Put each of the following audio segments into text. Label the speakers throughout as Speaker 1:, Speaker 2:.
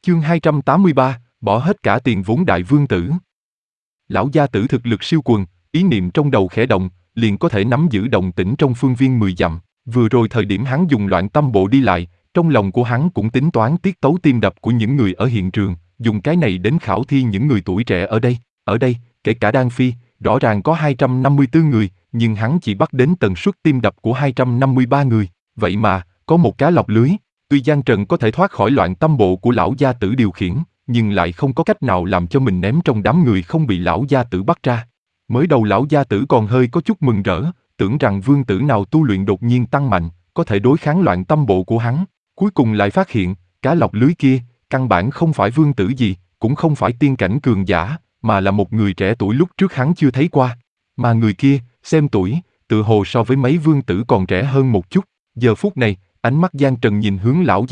Speaker 1: Chương 283, bỏ hết cả tiền vốn đại vương tử. Lão gia tử thực lực siêu quần, ý niệm trong đầu khẽ động, liền có thể nắm giữ động tĩnh trong phương viên 10 dặm. Vừa rồi thời điểm hắn dùng loạn tâm bộ đi lại, trong lòng của hắn cũng tính toán tiết tấu tim đập của những người ở hiện trường, dùng cái này đến khảo thi những người tuổi trẻ ở đây. Ở đây, kể cả Đan Phi, rõ ràng có 254 người, nhưng hắn chỉ bắt đến tần suất tim đập của 253 người. Vậy mà, có một cá lọc lưới. Tuy Giang Trần có thể thoát khỏi loạn tâm bộ của lão gia tử điều khiển, nhưng lại không có cách nào làm cho mình ném trong đám người không bị lão gia tử bắt ra. Mới đầu lão gia tử còn hơi có chút mừng rỡ, tưởng rằng vương tử nào tu luyện đột nhiên tăng mạnh, có thể đối kháng loạn tâm bộ của hắn. Cuối cùng lại phát hiện, cá lọc lưới kia, căn bản không phải vương tử gì, cũng không phải tiên cảnh cường giả, mà là một người trẻ tuổi lúc trước hắn chưa thấy qua. Mà người kia, xem tuổi, tựa hồ so với mấy vương tử còn trẻ hơn một chút. Giờ phút này, ánh mắt Giang Trần nhìn hướng lão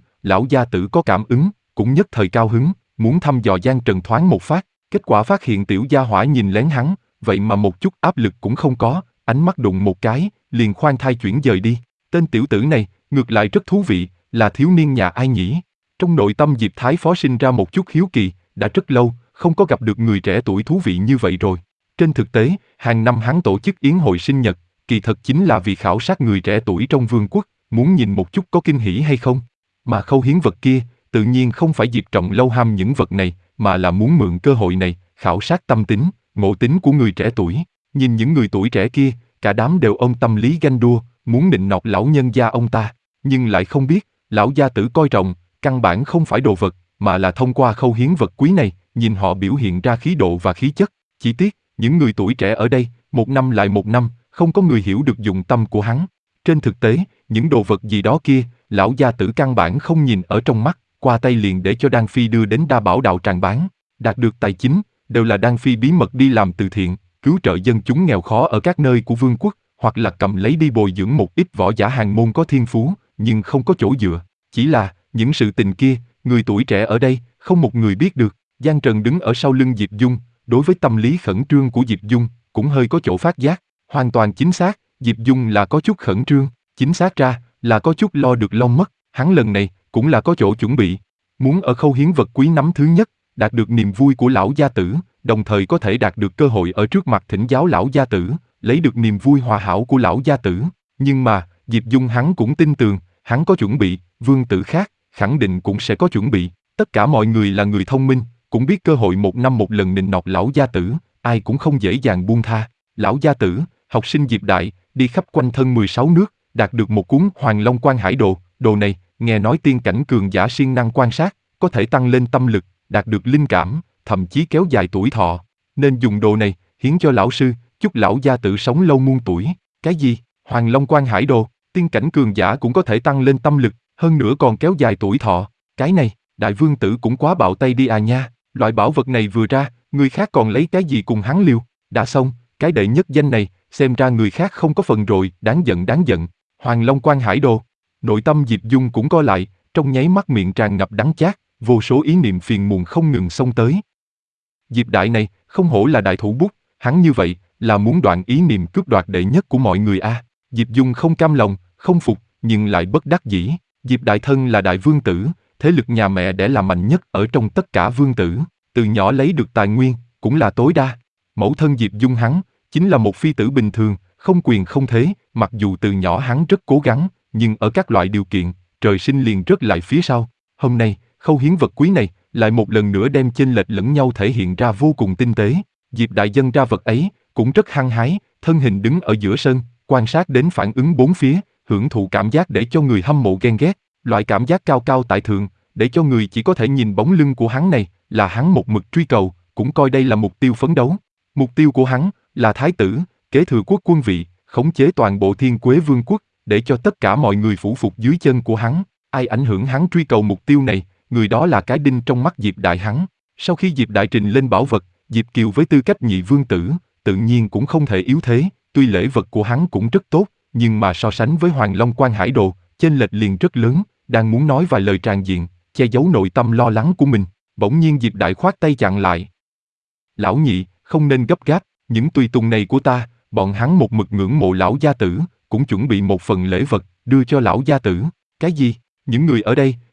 Speaker 1: gia tử có cảm ứng, cũng nhất thời cao hứng, muốn thăm dò Giang Trần thoáng một phát, kết quả phát hiện tiểu gia hỏa nhìn lén hắn, vậy mà một chút áp lực cũng không có, ánh mắt đụng một cái, liền khoan thai chuyển dời đi. Tên tiểu tử này, ngược lại rất thú vị, là thiếu niên nhà ai nhỉ? Trong nội tâm Diệp Thái Phó sinh ra một chút hiếu kỳ, đã rất lâu, không có gặp được người trẻ tuổi thú vị như vậy rồi. Trên thực tế, hàng năm hắn tổ chức yến hội sinh nhật, kỳ thật chính là vì khảo sát người trẻ tuổi trong vương quốc, muốn nhìn một chút có kinh hỉ hay không. Mà khâu hiến vật kia, tự nhiên không phải Diệp Trọng lâu ham những vật này, mà là muốn mượn cơ hội này, khảo sát tâm tính, ngộ tính của người trẻ tuổi. Nhìn những người tuổi trẻ kia, cả đám đều ôm tâm lý ganh đua, muốn nịnh nọt lão nhân gia ông ta, nhưng lại không biết, lão gia tử coi trọng, căn bản không phải đồ vật, mà là thông qua khâu hiến vật quý này, nhìn họ biểu hiện ra khí độ và khí chất. Chỉ tiếc, những người tuổi trẻ ở đây, một năm lại một năm, không có người hiểu được dụng tâm của hắn. Trên thực tế, những đồ vật gì đó kia, lão gia tử căn bản không nhìn ở trong mắt, qua tay liền để cho Đan Phi đưa đến Đa Bảo đạo tràng bán. Đạt được tài chính, đều là Đan Phi bí mật đi làm từ thiện, cứu trợ dân chúng nghèo khó ở các nơi của vương quốc, hoặc là cầm lấy đi bồi dưỡng một ít võ giả hàng môn có thiên phú, nhưng không có chỗ dựa. Chỉ là, những sự tình kia, người tuổi trẻ ở đây, không một người biết được. Giang Trần đứng ở sau lưng Diệp Dung, đối với tâm lý khẩn trương của Diệp Dung, cũng hơi có chỗ phát giác. Hoàn toàn chính xác, Diệp Dung là có chút khẩn trương, chính xác ra, là có chút lo được lo mất. Hắn lần này, cũng là có chỗ chuẩn bị. Muốn ở khâu hiến vật quý nắm thứ nhất, đạt được niềm vui của lão gia tử, đồng thời có thể đạt được cơ hội ở trước mặt thỉnh giáo lão gia tử, lấy được niềm vui hòa hảo của lão gia tử. Nhưng mà, Diệp Dung hắn cũng tin tưởng, hắn có chuẩn bị, vương tử khác, khẳng định cũng sẽ có chuẩn bị. Tất cả mọi người là người thông minh, cũng biết cơ hội một năm một lần nịnh nọt lão gia tử, ai cũng không dễ dàng buông tha. Lão gia tử, học sinh Diệp Đại, đi khắp quanh thân 16 nước, đạt được một cuốn Hoàng Long Quan Hải Đồ. Đồ này, nghe nói tiên cảnh cường giả siêng năng quan sát, có thể tăng lên tâm lực, đạt được linh cảm, thậm chí kéo dài tuổi thọ. Nên dùng đồ này, hiến cho lão sư, chúc lão gia tử sống lâu muôn tuổi. Cái gì? Hoàng Long Quan Hải Đồ, tiên cảnh cường giả cũng có thể tăng lên tâm lực, hơn nữa còn kéo dài tuổi thọ. Cái này, đại vương tử cũng quá bạo tay đi à nha. Loại bảo vật này vừa ra, người khác còn lấy cái gì cùng hắn liều. Đã xong, cái đệ nhất danh này, xem ra người khác không có phần rồi, đáng giận đáng giận. Hoàng Long Quan Hải Đồ. Nội tâm Diệp Dung cũng co lại, trong nháy mắt miệng tràn ngập đắng chát, vô số ý niệm phiền muộn không ngừng xông tới. Diệp Đại này, không hổ là đại thủ bút, hắn như vậy, là muốn đoạn ý niệm cướp đoạt đệ nhất của mọi người a. Diệp Dung không cam lòng, không phục, nhưng lại bất đắc dĩ. Diệp Đại thân là đại vương tử, thế lực nhà mẹ đẻ là mạnh nhất ở trong tất cả vương tử, từ nhỏ lấy được tài nguyên, cũng là tối đa. Mẫu thân Diệp Dung hắn, chính là một phi tử bình thường, không quyền không thế, mặc dù từ nhỏ hắn rất cố gắng, nhưng ở các loại điều kiện, trời sinh liền rớt lại phía sau. Hôm nay, khâu hiến vật quý này, lại một lần nữa đem chênh lệch lẫn nhau thể hiện ra vô cùng tinh tế. Diệp Đại dâng ra vật ấy, cũng rất hăng hái, thân hình đứng ở giữa sân, quan sát đến phản ứng bốn phía, hưởng thụ cảm giác để cho người hâm mộ ghen ghét. Loại cảm giác cao cao tại thượng, để cho người chỉ có thể nhìn bóng lưng của hắn này, là hắn một mực truy cầu, cũng coi đây là mục tiêu phấn đấu. Mục tiêu của hắn, là thái tử, kế thừa quốc quân vị, khống chế toàn bộ Thiên Quế Vương quốc, để cho tất cả mọi người phủ phục dưới chân của hắn. Ai ảnh hưởng hắn truy cầu mục tiêu này, người đó là cái đinh trong mắt Diệp Đại hắn. Sau khi Diệp Đại trình lên bảo vật, Diệp Kiều với tư cách nhị vương tử, tự nhiên cũng không thể yếu thế, tuy lễ vật của hắn cũng rất tốt, nhưng mà so sánh với Hoàng Long Quan Hải Đồ, chênh lệch liền rất lớn. Đang muốn nói vài lời tràn diện, che giấu nội tâm lo lắng của mình, bỗng nhiên Diệp Đại khoát tay chặn lại. Lão nhị, không nên gấp gáp, những tùy tùng này của ta, bọn hắn một mực ngưỡng mộ lão gia tử, cũng chuẩn bị một phần lễ vật, đưa cho lão gia tử. Cái gì? Những người ở đây,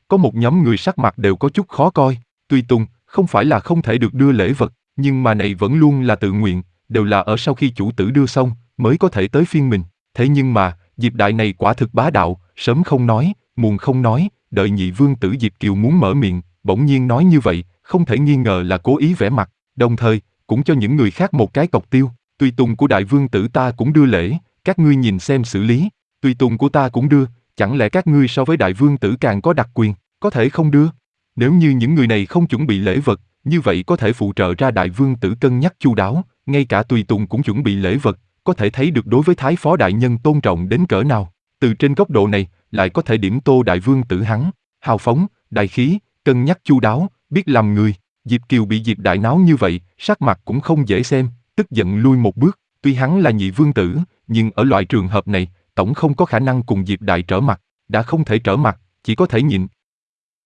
Speaker 1: có một nhóm người sắc mặt đều có chút khó coi. Tùy tùng, không phải là không thể được đưa lễ vật, nhưng mà này vẫn luôn là tự nguyện, đều là ở sau khi chủ tử đưa xong, mới có thể tới phiên mình. Thế nhưng mà, Diệp Đại này quả thực bá đạo, sớm không nói, muộn không nói, đợi nhị vương tử Diệp Kiều muốn mở miệng, bỗng nhiên nói như vậy, không thể nghi ngờ là cố ý vẽ mặt, đồng thời, cũng cho những người khác một cái cọc tiêu. Tùy tùng của đại vương tử ta cũng đưa lễ, các ngươi nhìn xem xử lý. Tùy tùng của ta cũng đưa, chẳng lẽ các ngươi so với đại vương tử càng có đặc quyền, có thể không đưa? Nếu như những người này không chuẩn bị lễ vật, như vậy có thể phụ trợ ra đại vương tử cân nhắc chu đáo, ngay cả tùy tùng cũng chuẩn bị lễ vật, có thể thấy được đối với thái phó đại nhân tôn trọng đến cỡ nào. Từ trên góc độ này, lại có thể điểm tô đại vương tử hắn, hào phóng, đại khí, cân nhắc chu đáo, biết làm người. Diệp Kiều bị Diệp Đại náo như vậy, sắc mặt cũng không dễ xem, tức giận lui một bước, tuy hắn là nhị vương tử, nhưng ở loại trường hợp này, tổng không có khả năng cùng Diệp Đại trở mặt, đã không thể trở mặt, chỉ có thể nhịn,